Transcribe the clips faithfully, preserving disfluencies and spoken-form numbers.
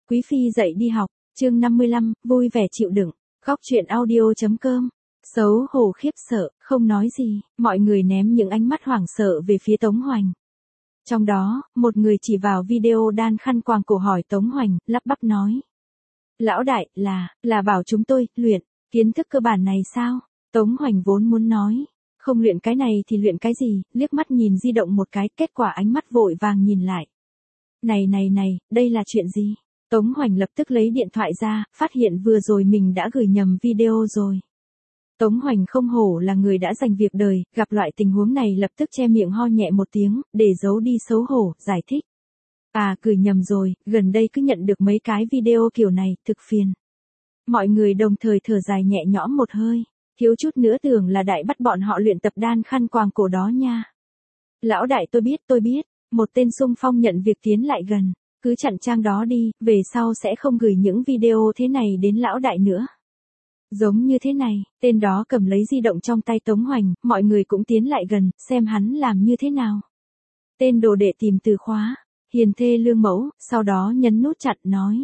Quý phi dậy đi học, chương năm mươi lăm, vui vẻ chịu đựng, góc truyện audio.com. Xấu hổ khiếp sợ, không nói gì, mọi người ném những ánh mắt hoảng sợ về phía Tống Hoành. Trong đó, một người chỉ vào video đan khăn quàng cổ hỏi Tống Hoành, lắp bắp nói. Lão đại, là, là bảo chúng tôi, luyện, kiến thức cơ bản này sao? Tống Hoành vốn muốn nói, không luyện cái này thì luyện cái gì, liếc mắt nhìn di động một cái, kết quả ánh mắt vội vàng nhìn lại. Này này này, đây là chuyện gì? Tống Hoành lập tức lấy điện thoại ra, phát hiện vừa rồi mình đã gửi nhầm video rồi. Tống Hoành không hổ là người đã dành việc đời, gặp loại tình huống này lập tức che miệng ho nhẹ một tiếng, để giấu đi xấu hổ, giải thích. À, gửi nhầm rồi, gần đây cứ nhận được mấy cái video kiểu này, thực phiền. Mọi người đồng thời thở dài nhẹ nhõm một hơi, thiếu chút nữa tưởng là đại bắt bọn họ luyện tập đan khăn quàng cổ đó nha. Lão đại tôi biết tôi biết, một tên xung phong nhận việc tiến lại gần, cứ chặn trang đó đi, về sau sẽ không gửi những video thế này đến lão đại nữa. Giống như thế này, tên đó cầm lấy di động trong tay Tống Hoành, mọi người cũng tiến lại gần, xem hắn làm như thế nào. Tên đồ đệ tìm từ khóa, hiền thê lương mẫu, sau đó nhấn nút chặn nói.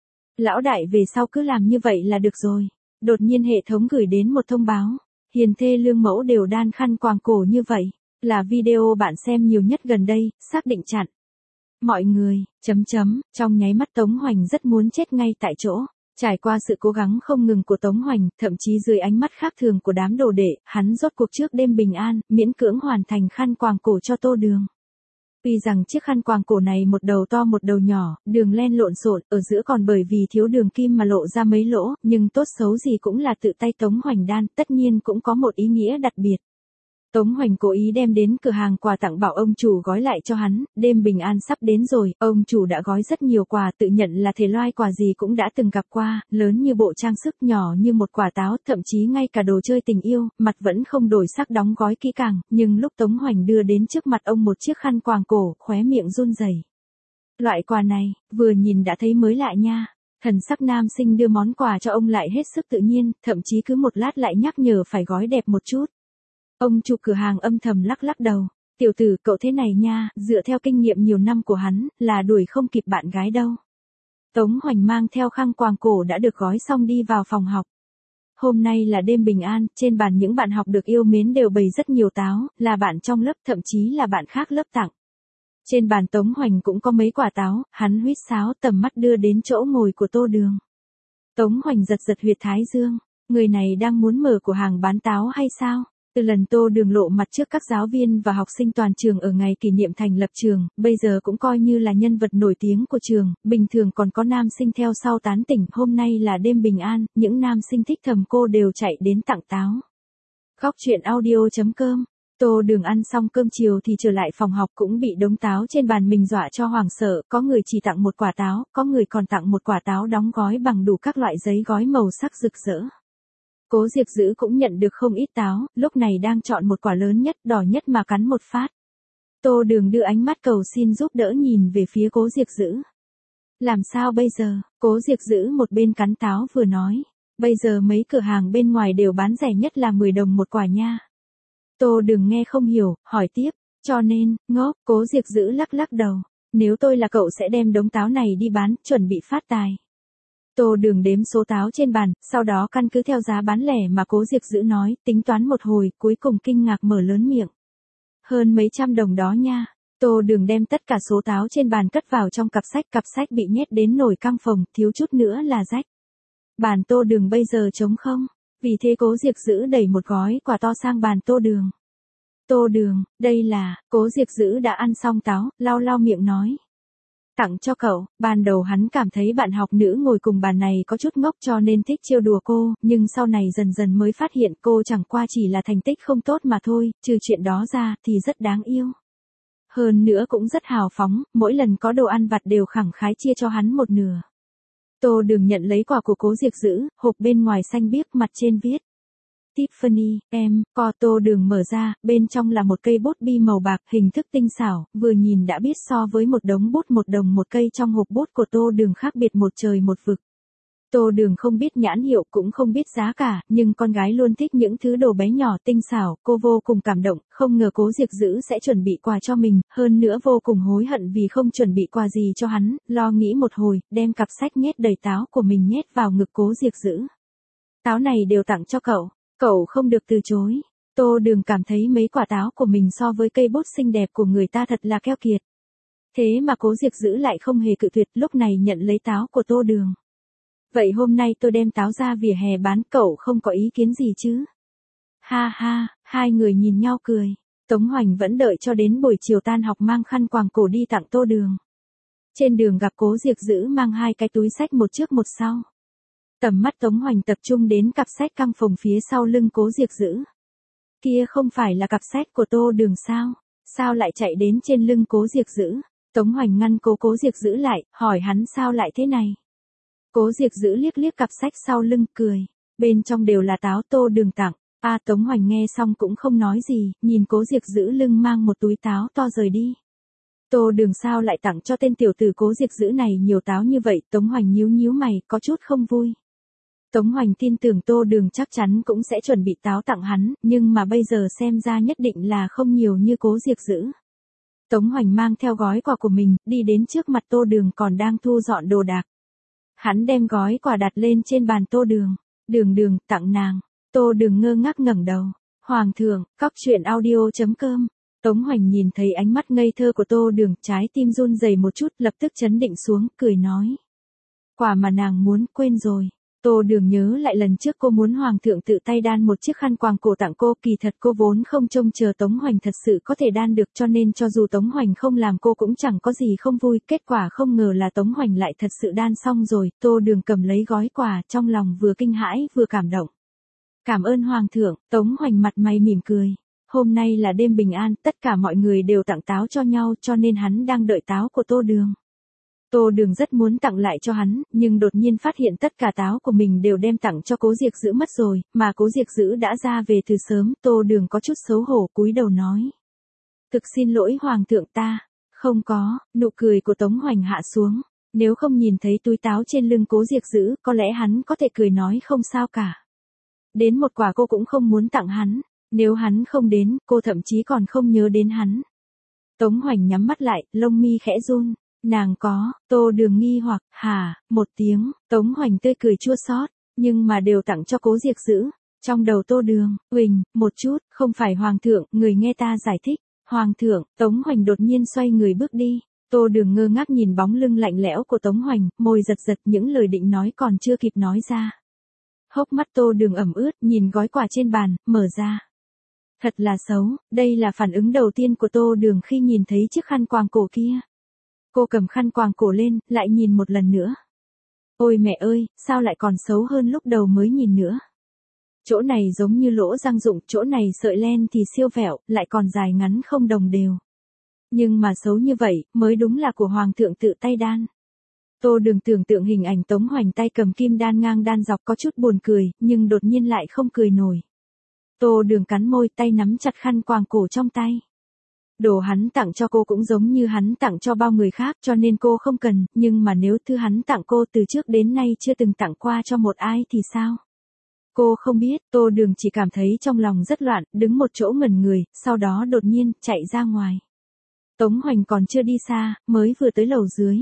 Lão đại về sau cứ làm như vậy là được rồi. Đột nhiên hệ thống gửi đến một thông báo, hiền thê lương mẫu đều đan khăn quàng cổ như vậy, là video bạn xem nhiều nhất gần đây, xác định chặn. Mọi người, chấm chấm, trong nháy mắt Tống Hoành rất muốn chết ngay tại chỗ. Trải qua sự cố gắng không ngừng của Tống Hoành, thậm chí dưới ánh mắt khác thường của đám đồ đệ, hắn rốt cuộc trước đêm bình an, miễn cưỡng hoàn thành khăn quàng cổ cho Tô Đường. Tuy rằng chiếc khăn quàng cổ này một đầu to một đầu nhỏ, đường len lộn xộn, ở giữa còn bởi vì thiếu đường kim mà lộ ra mấy lỗ, nhưng tốt xấu gì cũng là tự tay Tống Hoành đan, tất nhiên cũng có một ý nghĩa đặc biệt. Tống Hoành cố ý đem đến cửa hàng quà tặng bảo ông chủ gói lại cho hắn, đêm bình an sắp đến rồi, ông chủ đã gói rất nhiều quà, tự nhận là thể loại quà gì cũng đã từng gặp qua, lớn như bộ trang sức, nhỏ như một quả táo, thậm chí ngay cả đồ chơi tình yêu, mặt vẫn không đổi sắc đóng gói kỹ càng, nhưng lúc Tống Hoành đưa đến trước mặt ông một chiếc khăn quàng cổ, khóe miệng run rẩy. Loại quà này, vừa nhìn đã thấy mới lạ nha. Thần sắc nam sinh đưa món quà cho ông lại hết sức tự nhiên, thậm chí cứ một lát lại nhắc nhở phải gói đẹp một chút. Ông chủ cửa hàng âm thầm lắc lắc đầu, tiểu tử cậu thế này nha, dựa theo kinh nghiệm nhiều năm của hắn, là đuổi không kịp bạn gái đâu. Tống Hoành mang theo khăn quàng cổ đã được gói xong đi vào phòng học. Hôm nay là đêm bình an, trên bàn những bạn học được yêu mến đều bày rất nhiều táo, là bạn trong lớp thậm chí là bạn khác lớp tặng. Trên bàn Tống Hoành cũng có mấy quả táo, hắn huýt sáo tầm mắt đưa đến chỗ ngồi của Tô Đường. Tống Hoành giật giật huyệt thái dương, người này đang muốn mở cửa hàng bán táo hay sao? Từ lần Tô Đường lộ mặt trước các giáo viên và học sinh toàn trường ở ngày kỷ niệm thành lập trường, bây giờ cũng coi như là nhân vật nổi tiếng của trường, bình thường còn có nam sinh theo sau tán tỉnh, hôm nay là đêm bình an, những nam sinh thích thầm cô đều chạy đến tặng táo. Góc truyện audio.com. Tô Đường ăn xong cơm chiều thì trở lại phòng học cũng bị đống táo trên bàn mình dọa cho hoảng sợ, có người chỉ tặng một quả táo, có người còn tặng một quả táo đóng gói bằng đủ các loại giấy gói màu sắc rực rỡ. Cố Diệp Dữ cũng nhận được không ít táo, lúc này đang chọn một quả lớn nhất, đỏ nhất mà cắn một phát. Tô Đường đưa ánh mắt cầu xin giúp đỡ nhìn về phía Cố Diệp Dữ. Làm sao bây giờ? Cố Diệp Dữ một bên cắn táo vừa nói. Bây giờ mấy cửa hàng bên ngoài đều bán rẻ nhất là mười đồng một quả nha. Tô Đường nghe không hiểu, hỏi tiếp. Cho nên, ngốc, Cố Diệp Dữ lắc lắc đầu. Nếu tôi là cậu sẽ đem đống táo này đi bán, chuẩn bị phát tài. Tô Đường đếm số táo trên bàn, sau đó căn cứ theo giá bán lẻ mà Cố Diệp Dữ nói, tính toán một hồi, cuối cùng kinh ngạc mở lớn miệng. Hơn mấy trăm đồng đó nha. Tô Đường đem tất cả số táo trên bàn cất vào trong cặp sách, cặp sách bị nhét đến nồi căng phồng, thiếu chút nữa là rách. Bàn Tô Đường bây giờ trống không, vì thế Cố Diệp Dữ đẩy một gói quà to sang bàn Tô Đường. Tô Đường, đây là, Cố Diệp Dữ đã ăn xong táo, lau lau miệng nói. Tặng cho cậu, ban đầu hắn cảm thấy bạn học nữ ngồi cùng bàn này có chút ngốc cho nên thích trêu đùa cô, nhưng sau này dần dần mới phát hiện cô chẳng qua chỉ là thành tích không tốt mà thôi, trừ chuyện đó ra thì rất đáng yêu. Hơn nữa cũng rất hào phóng, mỗi lần có đồ ăn vặt đều khẳng khái chia cho hắn một nửa. Tô Đường nhận lấy quà của Cố Diệp Dữ, hộp bên ngoài xanh biếc mặt trên viết. Tiffany, em, co. Tô Đường mở ra, bên trong là một cây bút bi màu bạc, hình thức tinh xảo, vừa nhìn đã biết so với một đống bút một đồng một cây trong hộp bút của Tô Đường khác biệt một trời một vực. Tô Đường không biết nhãn hiệu cũng không biết giá cả, nhưng con gái luôn thích những thứ đồ bé nhỏ tinh xảo, cô vô cùng cảm động, không ngờ Cố Diệc Dữ sẽ chuẩn bị quà cho mình, hơn nữa vô cùng hối hận vì không chuẩn bị quà gì cho hắn, lo nghĩ một hồi, đem cặp sách nhét đầy táo của mình nhét vào ngực Cố Diệc Dữ. Táo này đều tặng cho cậu, cậu không được từ chối. Tô Đường cảm thấy mấy quả táo của mình so với cây bút xinh đẹp của người ta thật là keo kiệt. Thế mà Cố Diệc Dữ lại không hề cự tuyệt, lúc này nhận lấy táo của Tô Đường. Vậy hôm nay tôi đem táo ra vỉa hè bán, cậu không có ý kiến gì chứ? Ha ha, hai người nhìn nhau cười. Tống Hoành vẫn đợi cho đến buổi chiều tan học mang khăn quàng cổ đi tặng Tô Đường. Trên đường gặp Cố Diệc Dữ mang hai cái túi sách một trước một sau. Tầm mắt Tống Hoành tập trung đến cặp sách căng phồng phía sau lưng Cố Diệc Dữ. Kia không phải là cặp sách của Tô Đường sao? Sao lại chạy đến trên lưng Cố Diệc Dữ? Tống Hoành ngăn cố Cố Diệc Dữ lại, hỏi hắn sao lại thế này? Cố Diệc Dữ liếc liếc cặp sách sau lưng, cười. Bên trong đều là táo Tô Đường tặng. A à, Tống Hoành nghe xong cũng không nói gì, nhìn Cố Diệc Dữ lưng mang một túi táo to rời đi. Tô Đường sao lại tặng cho tên tiểu tử Cố Diệc Dữ này nhiều táo như vậy? Tống Hoành nhíu nhíu mày, có chút không vui. Tống Hoành tin tưởng Tô Đường chắc chắn cũng sẽ chuẩn bị táo tặng hắn, nhưng mà bây giờ xem ra nhất định là không nhiều như Cố Diệc Dữ. Tống Hoành mang theo gói quà của mình, đi đến trước mặt Tô Đường còn đang thu dọn đồ đạc. Hắn đem gói quà đặt lên trên bàn Tô Đường. Đường Đường, tặng nàng. Tô Đường ngơ ngác ngẩng đầu. Hoàng thượng, cóc truyện audio chấm com. Tống Hoành nhìn thấy ánh mắt ngây thơ của Tô Đường, trái tim run rẩy một chút, lập tức chấn định xuống, cười nói. Quà mà nàng muốn, quên rồi. Tô Đường nhớ lại lần trước cô muốn Hoàng thượng tự tay đan một chiếc khăn quàng cổ tặng cô, kỳ thật cô vốn không trông chờ Tống Hoành thật sự có thể đan được, cho nên cho dù Tống Hoành không làm cô cũng chẳng có gì không vui, kết quả không ngờ là Tống Hoành lại thật sự đan xong rồi. Tô Đường cầm lấy gói quà, trong lòng vừa kinh hãi vừa cảm động. Cảm ơn Hoàng thượng. Tống Hoành mặt mày mỉm cười. Hôm nay là đêm bình an, tất cả mọi người đều tặng táo cho nhau, cho nên hắn đang đợi táo của Tô Đường. Tô Đường rất muốn tặng lại cho hắn, nhưng đột nhiên phát hiện tất cả táo của mình đều đem tặng cho Cố Diệc Dữ mất rồi, mà Cố Diệc Dữ đã ra về từ sớm. Tô Đường có chút xấu hổ cúi đầu nói. Thực xin lỗi Hoàng thượng, ta không có. Nụ cười của Tống Hoành hạ xuống. Nếu không nhìn thấy túi táo trên lưng Cố Diệc Dữ, có lẽ hắn có thể cười nói không sao cả. Đến một quả cô cũng không muốn tặng hắn. Nếu hắn không đến, cô thậm chí còn không nhớ đến hắn. Tống Hoành nhắm mắt lại, lông mi khẽ run. Nàng có. Tô Đường nghi hoặc, hả, một tiếng. Tống Hoành tươi cười chua xót, nhưng mà đều tặng cho Cố Diệc Dữ. Trong đầu Tô Đường, huỳnh, một chút, không phải Hoàng thượng, người nghe ta giải thích. Hoàng thượng. Tống Hoành đột nhiên xoay người bước đi. Tô Đường ngơ ngác nhìn bóng lưng lạnh lẽo của Tống Hoành, môi giật giật, những lời định nói còn chưa kịp nói ra. Hốc mắt Tô Đường ẩm ướt, nhìn gói quà trên bàn, mở ra. Thật là xấu, đây là phản ứng đầu tiên của Tô Đường khi nhìn thấy chiếc khăn quàng cổ kia. Cô cầm khăn quàng cổ lên, lại nhìn một lần nữa. Ôi mẹ ơi, sao lại còn xấu hơn lúc đầu mới nhìn nữa. Chỗ này giống như lỗ răng rụng, chỗ này sợi len thì siêu vẹo, lại còn dài ngắn không đồng đều. Nhưng mà xấu như vậy, mới đúng là của Hoàng thượng tự tay đan. Tô Đường tưởng tượng hình ảnh Tống Hoành tay cầm kim đan ngang đan dọc có chút buồn cười, nhưng đột nhiên lại không cười nổi. Tô Đường cắn môi, tay nắm chặt khăn quàng cổ trong tay. Đồ hắn tặng cho cô cũng giống như hắn tặng cho bao người khác, cho nên cô không cần, nhưng mà nếu thứ hắn tặng cô từ trước đến nay chưa từng tặng qua cho một ai thì sao? Cô không biết. Tô Đường chỉ cảm thấy trong lòng rất loạn, đứng một chỗ ngẩn người, sau đó đột nhiên chạy ra ngoài. Tống Hoành còn chưa đi xa, mới vừa tới lầu dưới.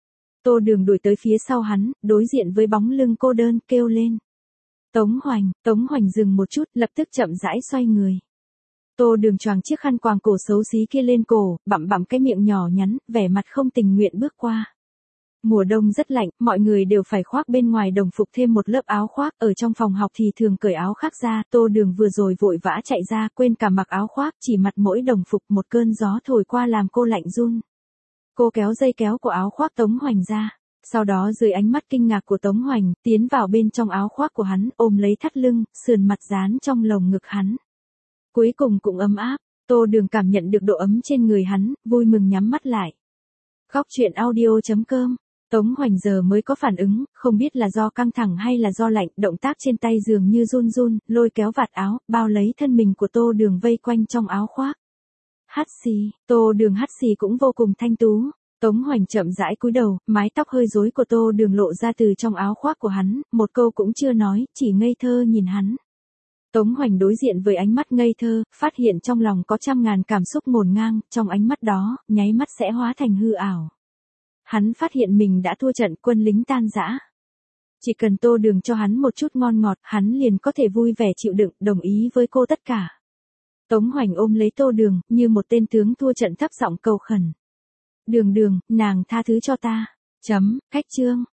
Tô Đường đuổi tới phía sau hắn, đối diện với bóng lưng cô đơn, kêu lên. Tống Hoành. Tống Hoành dừng một chút, lập tức chậm rãi xoay người. Tô Đường choàng chiếc khăn quàng cổ xấu xí kia lên cổ, bặm bặm cái miệng nhỏ nhắn, vẻ mặt không tình nguyện bước qua. Mùa đông rất lạnh, mọi người đều phải khoác bên ngoài đồng phục thêm một lớp áo khoác, ở trong phòng học thì thường cởi áo khác ra. Tô Đường vừa rồi vội vã chạy ra, quên cả mặc áo khoác, chỉ mặc mỗi đồng phục, một cơn gió thổi qua làm cô lạnh run. Cô kéo dây kéo của áo khoác Tống Hoành ra, sau đó dưới ánh mắt kinh ngạc của Tống Hoành, tiến vào bên trong áo khoác của hắn, ôm lấy thắt lưng, sườn mặt dán trong lồng ngực hắn. Cuối cùng cũng ấm áp. Tô Đường cảm nhận được độ ấm trên người hắn, vui mừng nhắm mắt lại. Cóc truyện audio chấm com. Tống Hoành giờ mới có phản ứng, không biết là do căng thẳng hay là do lạnh, động tác trên tay dường như run run, lôi kéo vạt áo, bao lấy thân mình của Tô Đường vây quanh trong áo khoác. Hắt xì. Tô Đường hắt xì cũng vô cùng thanh tú. Tống Hoành chậm rãi cúi đầu, mái tóc hơi rối của Tô Đường lộ ra từ trong áo khoác của hắn, một câu cũng chưa nói, chỉ ngây thơ nhìn hắn. Tống Hoành đối diện với ánh mắt ngây thơ, phát hiện trong lòng có trăm ngàn cảm xúc ngổn ngang, trong ánh mắt đó, nháy mắt sẽ hóa thành hư ảo. Hắn phát hiện mình đã thua trận, quân lính tan rã. Chỉ cần Tô Đường cho hắn một chút ngon ngọt, hắn liền có thể vui vẻ chịu đựng, đồng ý với cô tất cả. Tống Hoành ôm lấy Tô Đường, như một tên tướng thua trận thấp giọng cầu khẩn. Đường Đường, nàng tha thứ cho ta. Chấm, khách chương.